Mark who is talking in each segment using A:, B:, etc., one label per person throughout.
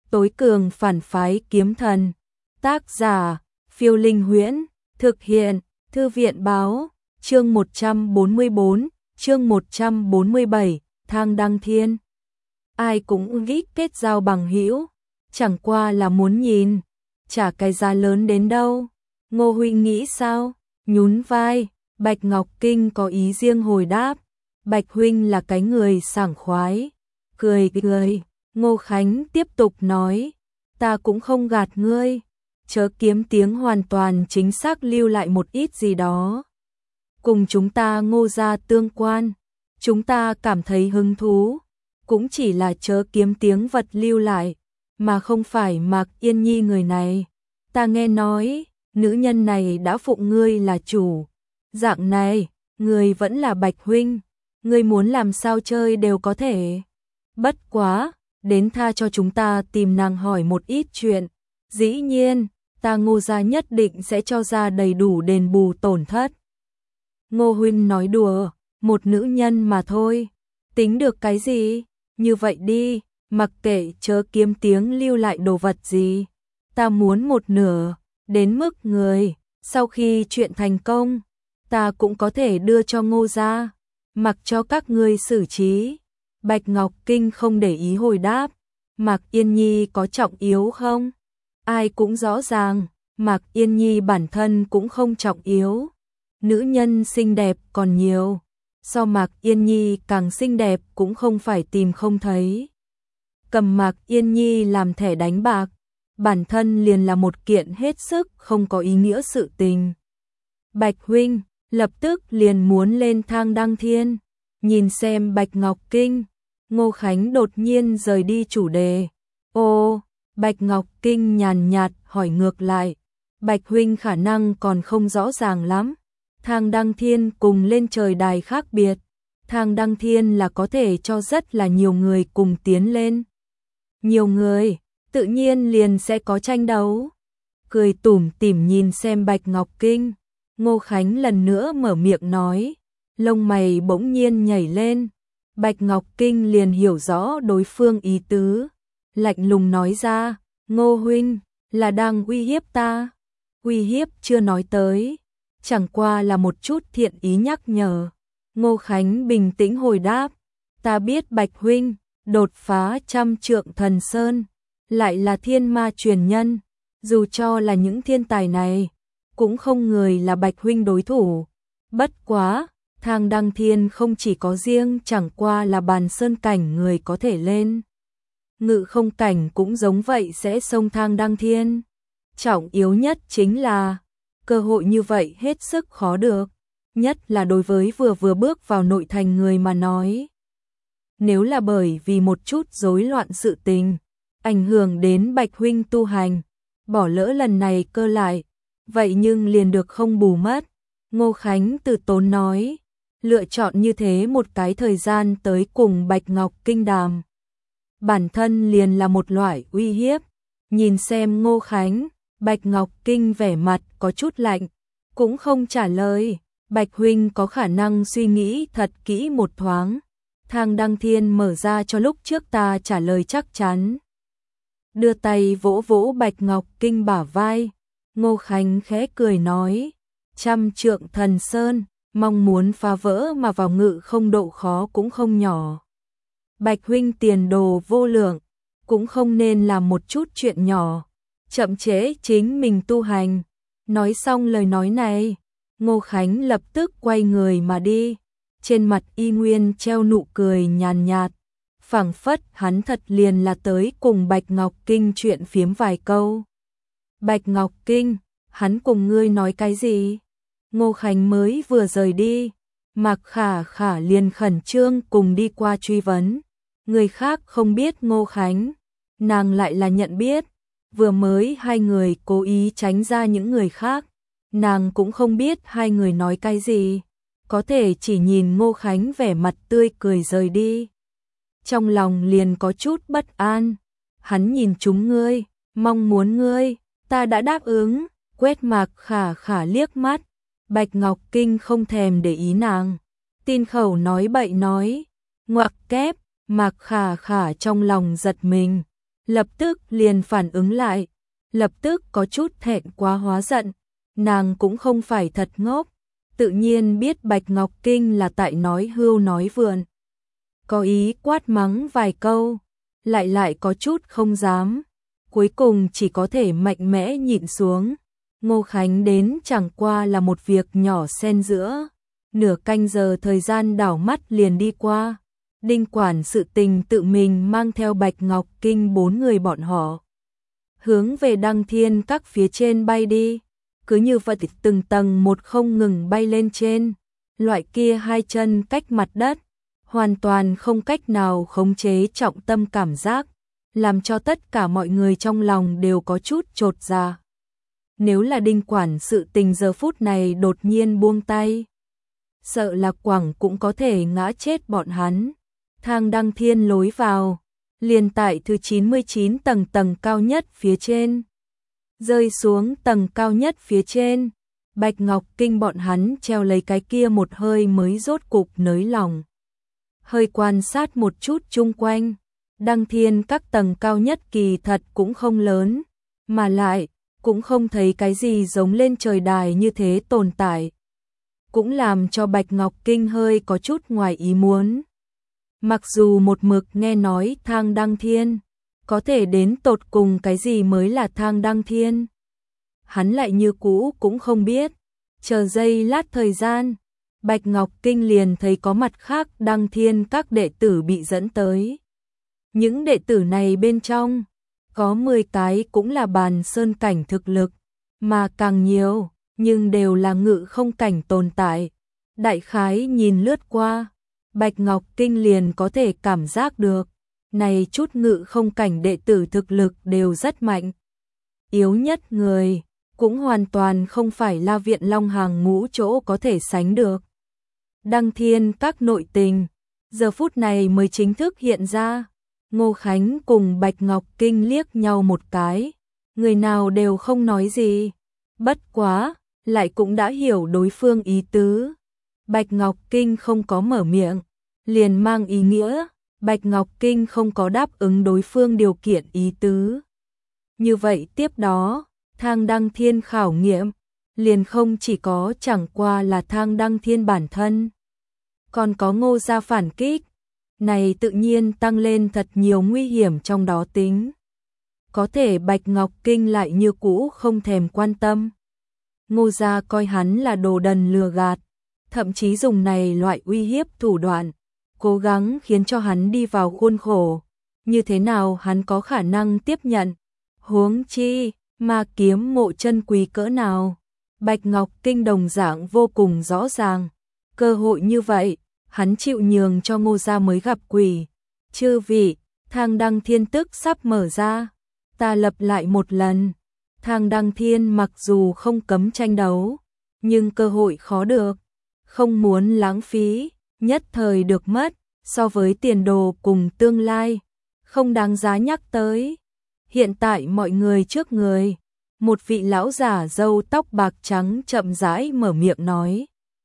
A: tối cường phản phái kiếm thần. Tác giả, Phiêu Linh Huyễn, thực hiện, Thư viện Báo, chương 144, chương 147, Thang Đăng Thiên. Ai cũng nghĩ kết giao bằng hữu, chẳng qua là muốn nhìn, trả cái giá lớn đến đâu. Ngô huynh nghĩ sao? Nhún vai, Bạch Ngọc Kinh có ý riêng hồi đáp. Bạch huynh là cái người sảng khoái. Cười cười, Ngô Khánh tiếp tục nói, ta cũng không gạt ngươi, chớ kiếm tiếng hoàn toàn chính xác lưu lại một ít gì đó. Cùng chúng ta Ngô gia tương quan, chúng ta cảm thấy hứng thú, cũng chỉ là chớ kiếm tiếng vật lưu lại, mà không phải Mạc Yên Nhi người này. Ta nghe nói, nữ nhân này đã phụng ngươi là chủ. Dạng này, ngươi vẫn là Bạch huynh, ngươi muốn làm sao chơi đều có thể. Bất quá, đến tha cho chúng ta tìm nàng hỏi một ít chuyện. Dĩ nhiên, ta Ngô gia nhất định sẽ cho ra đầy đủ đền bù tổn thất. Ngô huynh nói đùa, một nữ nhân mà thôi, tính được cái gì? Như vậy đi, mặc kệ chớ kiếm tiếng lưu lại đồ vật gì, ta muốn một nửa, đến mức người, sau khi chuyện thành công, ta cũng có thể đưa cho Ngô gia, mặc cho các ngươi xử trí. Bạch Ngọc Kinh không để ý hồi đáp, Mạc Yên Nhi có trọng yếu không? Ai cũng rõ ràng, Mạc Yên Nhi bản thân cũng không trọng yếu. Nữ nhân xinh đẹp còn nhiều, so Mạc Yên Nhi càng xinh đẹp cũng không phải tìm không thấy. Cầm Mạc Yên Nhi làm thẻ đánh bạc, bản thân liền là một kiện hết sức không có ý nghĩa sự tình. Bạch huynh, lập tức liền muốn lên Thang Đăng Thiên, nhìn xem Bạch Ngọc Kinh. Ngô Khánh đột nhiên rời đi chủ đề. Ô, Bạch Ngọc Kinh nhàn nhạt hỏi ngược lại. Bạch huynh khả năng còn không rõ ràng lắm. Thang Đăng Thiên cùng lên trời đài khác biệt. Thang Đăng Thiên là có thể cho rất là nhiều người cùng tiến lên. Nhiều người, tự nhiên liền sẽ có tranh đấu. Cười tủm tỉm nhìn xem Bạch Ngọc Kinh. Ngô Khánh lần nữa mở miệng nói. Lông mày bỗng nhiên nhảy lên. Bạch Ngọc Kinh liền hiểu rõ đối phương ý tứ. Lạnh lùng nói ra, Ngô huynh, là đang uy hiếp ta. Uy hiếp chưa nói tới, chẳng qua là một chút thiện ý nhắc nhở. Ngô Khánh bình tĩnh hồi đáp, ta biết Bạch huynh, đột phá 100 trượng thần sơn, lại là thiên ma truyền nhân. Dù cho là những thiên tài này, cũng không người là Bạch huynh đối thủ. Bất quá, Thang Đăng Thiên không chỉ có riêng chẳng qua là bàn sơn cảnh người có thể lên. Ngự không cảnh cũng giống vậy sẽ xông Thang Đăng Thiên. Trọng yếu nhất chính là, cơ hội như vậy hết sức khó được, nhất là đối với vừa bước vào nội thành người mà nói. Nếu là bởi vì một chút rối loạn sự tình, ảnh hưởng đến Bạch huynh tu hành, bỏ lỡ lần này cơ lại, vậy nhưng liền được không bù mất. Ngô Khánh từ tốn nói, lựa chọn như thế một cái thời gian tới cùng Bạch Ngọc Kinh đàm. Bản thân liền là một loại uy hiếp. Nhìn xem Ngô Khánh, Bạch Ngọc Kinh vẻ mặt có chút lạnh, cũng không trả lời. Bạch huynh có khả năng suy nghĩ thật kỹ một thoáng. Thang Đăng Thiên mở ra cho lúc trước ta trả lời chắc chắn. Đưa tay vỗ vỗ Bạch Ngọc Kinh bả vai. Ngô Khánh khẽ cười nói, 100 trượng thần sơn, mong muốn phá vỡ mà vào ngự không độ khó cũng không nhỏ. Bạch huynh tiền đồ vô lượng, cũng không nên làm một chút chuyện nhỏ, chậm trễ chính mình tu hành. Nói xong lời nói này, Ngô Khánh lập tức quay người mà đi. Trên mặt y nguyên treo nụ cười nhàn nhạt, phảng phất hắn thật liền là tới cùng Bạch Ngọc Kinh chuyện phiếm vài câu. Bạch Ngọc Kinh, hắn cùng ngươi nói cái gì? Ngô Khánh mới vừa rời đi, Mạc Khả Khả liền khẩn trương cùng đi qua truy vấn. Người khác không biết Ngô Khánh, nàng lại là nhận biết. Vừa mới hai người cố ý tránh ra những người khác, nàng cũng không biết hai người nói cái gì, có thể chỉ nhìn Ngô Khánh vẻ mặt tươi cười rời đi. Trong lòng liền có chút bất an, hắn nhìn chúng ngươi, mong muốn ngươi, ta đã đáp ứng. Quét Mạc Khả Khả liếc mắt, Bạch Ngọc Kinh không thèm để ý nàng, tin khẩu nói bậy nói, ngoặc kép. Mạc Khả Khả trong lòng giật mình, lập tức liền phản ứng lại, lập tức có chút thẹn quá hóa giận, nàng cũng không phải thật ngốc, tự nhiên biết Bạch Ngọc Kinh là tại nói hưu nói vượn. Có ý quát mắng vài câu, lại có chút không dám, cuối cùng chỉ có thể mạnh mẽ nhịn xuống. Ngô Khánh đến chẳng qua là một việc nhỏ xen giữa, nửa canh giờ thời gian đảo mắt liền đi qua. Đinh quản sự tình tự mình mang theo Bạch Ngọc Kinh 4 người bọn họ hướng về Đăng Thiên Các phía trên bay đi, cứ như vậy từng tầng một không ngừng bay lên trên, loại kia hai chân cách mặt đất, hoàn toàn không cách nào khống chế trọng tâm cảm giác, làm cho tất cả mọi người trong lòng đều có chút chột dạ. Nếu là Đinh quản sự tình giờ phút này đột nhiên buông tay, sợ là quẳng cũng có thể ngã chết bọn hắn. Thang Đăng Thiên lối vào, liền tại thứ 99 tầng cao nhất phía trên. Rơi xuống tầng cao nhất phía trên, Bạch Ngọc Kinh bọn hắn treo lấy cái kia một hơi mới rốt cục nới lòng. Hơi quan sát một chút chung quanh, Đăng Thiên Các tầng cao nhất kỳ thật cũng không lớn, mà lại cũng không thấy cái gì giống lên trời đài như thế tồn tại. Cũng làm cho Bạch Ngọc Kinh hơi có chút ngoài ý muốn. Mặc dù một mực nghe nói thang Đăng Thiên, có thể đến tột cùng cái gì mới là thang Đăng Thiên, hắn lại như cũ cũng không biết. Chờ giây lát thời gian, Bạch Ngọc Kinh liền thấy có mặt khác Đăng Thiên Các đệ tử bị dẫn tới. Những đệ tử này bên trong, có 10 cái cũng là bàn sơn cảnh thực lực, mà càng nhiều, nhưng đều là ngự không cảnh tồn tại. Đại khái nhìn lướt qua, Bạch Ngọc Kinh liền có thể cảm giác được, này chút ngự không cảnh đệ tử thực lực đều rất mạnh. Yếu nhất người, cũng hoàn toàn không phải La Viện Long hàng ngũ chỗ có thể sánh được. Đăng Thiên Các nội tình, giờ phút này mới chính thức hiện ra. Ngô Khánh cùng Bạch Ngọc Kinh liếc nhau một cái, người nào đều không nói gì. Bất quá, lại cũng đã hiểu đối phương ý tứ. Bạch Ngọc Kinh không có mở miệng, liền mang ý nghĩa, Bạch Ngọc Kinh không có đáp ứng đối phương điều kiện ý tứ. Như vậy tiếp đó, thang Đăng Thiên khảo nghiệm, liền không chỉ có chẳng qua là thang Đăng Thiên bản thân, còn có Ngô gia phản kích, này tự nhiên tăng lên thật nhiều nguy hiểm trong đó tính. Có thể Bạch Ngọc Kinh lại như cũ không thèm quan tâm. Ngô gia coi hắn là đồ đần lừa gạt, thậm chí dùng này loại uy hiếp thủ đoạn, cố gắng khiến cho hắn đi vào khuôn khổ. Như thế nào hắn có khả năng tiếp nhận? Huống chi, ma kiếm mộ chân quý cỡ nào? Bạch Ngọc Kinh đồng dạng vô cùng rõ ràng. Cơ hội như vậy, hắn chịu nhường cho Ngô gia mới gặp quỷ. Chư vị, thang Đăng Thiên tức sắp mở ra. Ta lập lại một lần. Thang Đăng Thiên mặc dù không cấm tranh đấu, nhưng cơ hội khó được. Không muốn lãng phí, nhất thời được mất, so với tiền đồ cùng tương lai, không đáng giá nhắc tới. Hiện tại mọi người trước người, một vị lão giả râu tóc bạc trắng chậm rãi mở miệng nói.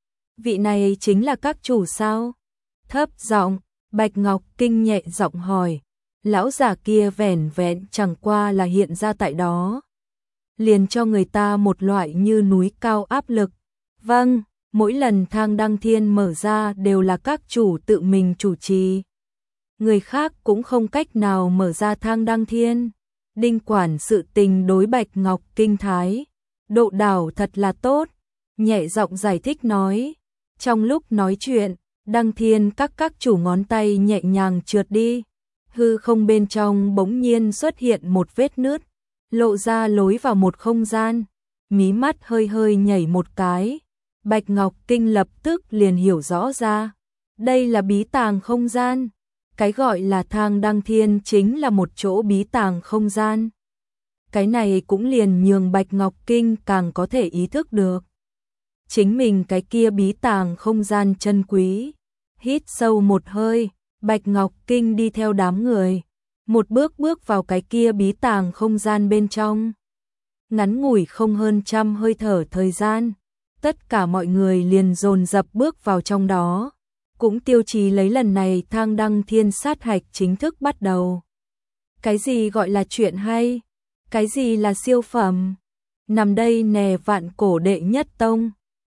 A: Vị này chính là các chủ sao? Thấp giọng, Bạch Ngọc Kinh nhẹ giọng hỏi. Lão giả kia vẻn vẹn chẳng qua là hiện ra tại đó, liền cho người ta một loại như núi cao áp lực. Vâng, mỗi lần thang Đăng Thiên mở ra đều là các chủ tự mình chủ trì. Người khác cũng không cách nào mở ra thang Đăng Thiên. Đinh quản sự tình đối Bạch Ngọc Kinh thái độ đảo thật là tốt, nhẹ giọng giải thích nói. Trong lúc nói chuyện, Đăng Thiên các chủ ngón tay nhẹ nhàng trượt đi, hư không bên trong bỗng nhiên xuất hiện một vết nứt, lộ ra lối vào một không gian. Mí mắt hơi hơi nhảy một cái, Bạch Ngọc Kinh lập tức liền hiểu rõ ra, đây là bí tàng không gian. Cái gọi là thang Đăng Thiên chính là một chỗ bí tàng không gian. Cái này cũng liền nhường Bạch Ngọc Kinh càng có thể ý thức được chính mình cái kia bí tàng không gian chân quý. Hít sâu một hơi, Bạch Ngọc Kinh đi theo đám người, một bước vào cái kia bí tàng không gian bên trong. Ngắn ngủi không hơn trăm hơi thở thời gian, tất cả mọi người liền dồn dập bước vào trong đó, cũng tiêu chí lấy lần này thang Đăng Thiên sát hạch chính thức bắt đầu. Cái gì gọi là chuyện hay? Cái gì là siêu phẩm? Nằm đây nè vạn cổ đệ nhất tông.